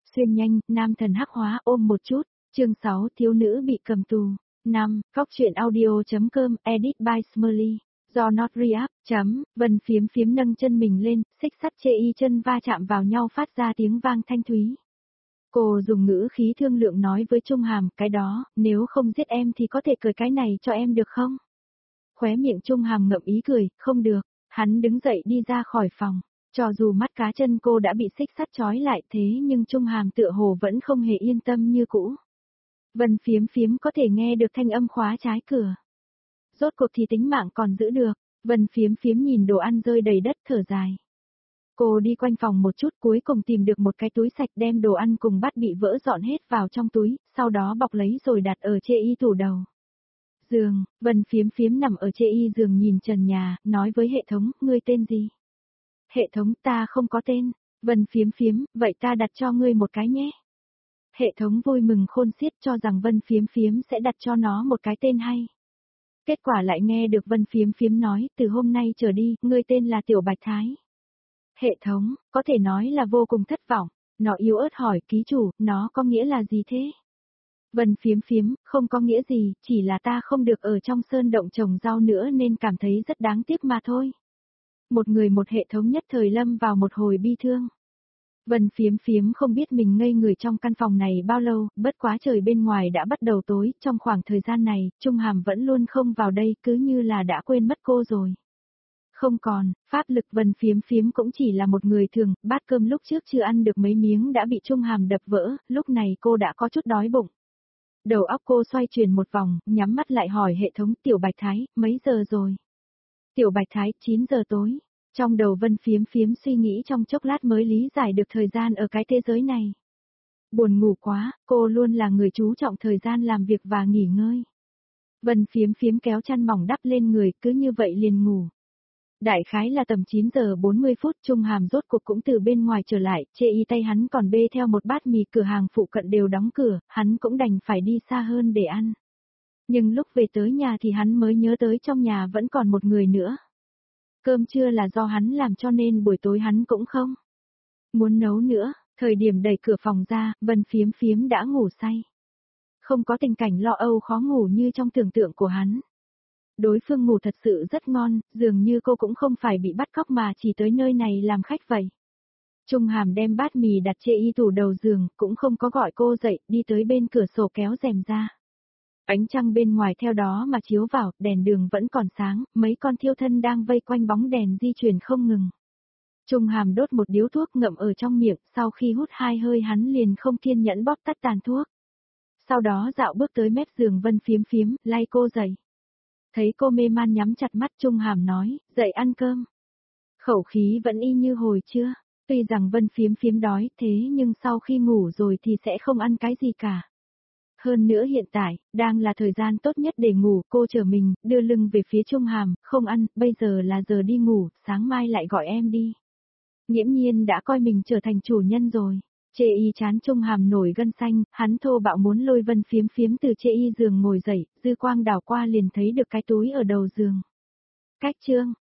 Xuyên nhanh, nam thần hắc hóa ôm một chút. Chương 6 thiếu nữ bị cầm tù. 5. Phóc truyện audio.com edit by Smurly. Do not re-up. Vân phiếm phiếm nâng chân mình lên, xích sắt chê y chân va chạm vào nhau phát ra tiếng vang thanh thúy. Cô dùng ngữ khí thương lượng nói với Trung Hàm, cái đó, nếu không giết em thì có thể cởi cái này cho em được không? Khóe miệng Trung Hàm ngậm ý cười, không được. Hắn đứng dậy đi ra khỏi phòng. Cho dù mắt cá chân cô đã bị xích sắt trói lại thế nhưng Trung Hàm tựa hồ vẫn không hề yên tâm như cũ. Vân phiếm phiếm có thể nghe được thanh âm khóa trái cửa. Rốt cuộc thì tính mạng còn giữ được. Vân phiếm phiếm nhìn đồ ăn rơi đầy đất thở dài. Cô đi quanh phòng một chút cuối cùng tìm được một cái túi sạch đem đồ ăn cùng bát bị vỡ dọn hết vào trong túi, sau đó bọc lấy rồi đặt ở chê y tủ đầu. Giường, Vân phiếm phiếm nằm ở chê y giường nhìn trần nhà, nói với hệ thống, ngươi tên gì? Hệ thống, ta không có tên. Vân phiếm phiếm, vậy ta đặt cho ngươi một cái nhé. Hệ thống vui mừng khôn xiết cho rằng Vân phiếm phiếm sẽ đặt cho nó một cái tên hay. Kết quả lại nghe được Vân phiếm phiếm nói, từ hôm nay trở đi, ngươi tên là Tiểu Bạch Thái. Hệ thống, có thể nói là vô cùng thất vọng. Nó yếu ớt hỏi ký chủ, nó có nghĩa là gì thế? Vân phiếm phiếm, không có nghĩa gì, chỉ là ta không được ở trong sơn động trồng rau nữa nên cảm thấy rất đáng tiếc mà thôi. Một người một hệ thống nhất thời lâm vào một hồi bi thương. Vân phiếm phiếm không biết mình ngây người trong căn phòng này bao lâu, bất quá trời bên ngoài đã bắt đầu tối, trong khoảng thời gian này, Trung Hàm vẫn luôn không vào đây, cứ như là đã quên mất cô rồi. Không còn, pháp lực Vân phiếm phiếm cũng chỉ là một người thường, bát cơm lúc trước chưa ăn được mấy miếng đã bị Trung Hàm đập vỡ, lúc này cô đã có chút đói bụng. Đầu óc cô xoay chuyển một vòng, nhắm mắt lại hỏi hệ thống Tiểu Bạch Thái, mấy giờ rồi? Tiểu Bạch Thái, 9 giờ tối. Trong đầu Vân phiếm phiếm suy nghĩ trong chốc lát mới lý giải được thời gian ở cái thế giới này. Buồn ngủ quá, cô luôn là người chú trọng thời gian làm việc và nghỉ ngơi. Vân phiếm phiếm kéo chăn mỏng đắp lên người, cứ như vậy liền ngủ. Đại khái là tầm 9 giờ 40 phút, Trung Hàm rốt cuộc cũng từ bên ngoài trở lại, chê y tay hắn còn bê theo một bát mì, cửa hàng phụ cận đều đóng cửa, hắn cũng đành phải đi xa hơn để ăn. Nhưng lúc về tới nhà thì hắn mới nhớ tới trong nhà vẫn còn một người nữa. Cơm trưa là do hắn làm cho nên buổi tối hắn cũng không muốn nấu nữa, thời điểm đẩy cửa phòng ra, Vân phiếm phiếm đã ngủ say. Không có tình cảnh lo âu khó ngủ như trong tưởng tượng của hắn. Đối phương ngủ thật sự rất ngon, dường như cô cũng không phải bị bắt cóc mà chỉ tới nơi này làm khách vậy. Trung Hàm đem bát mì đặt chê y tủ đầu giường, cũng không có gọi cô dậy, đi tới bên cửa sổ kéo rèm ra. Ánh trăng bên ngoài theo đó mà chiếu vào, đèn đường vẫn còn sáng, mấy con thiêu thân đang vây quanh bóng đèn di chuyển không ngừng. Trung Hàm đốt một điếu thuốc ngậm ở trong miệng, sau khi hút 2 hơi hắn liền không kiên nhẫn bóp tắt tàn thuốc. Sau đó dạo bước tới mép giường Vân phiếm phiếm, lay cô dậy. Thấy cô mê man nhắm chặt mắt Trung Hàm nói, dậy ăn cơm. Khẩu khí vẫn y như hồi trưa, tuy rằng Vân phiếm phiếm đói thế nhưng sau khi ngủ rồi thì sẽ không ăn cái gì cả. Hơn nữa hiện tại, đang là thời gian tốt nhất để ngủ, cô trở mình, đưa lưng về phía Trung Hàm, không ăn, bây giờ là giờ đi ngủ, sáng mai lại gọi em đi. Nghiễm nhiên đã coi mình trở thành chủ nhân rồi. Chê y chán Trung Hàm nổi gân xanh, hắn thô bạo muốn lôi Vân phiếm phiếm từ chê y giường ngồi dậy, dư quang đảo qua liền thấy được cái túi ở đầu giường. Cách chương,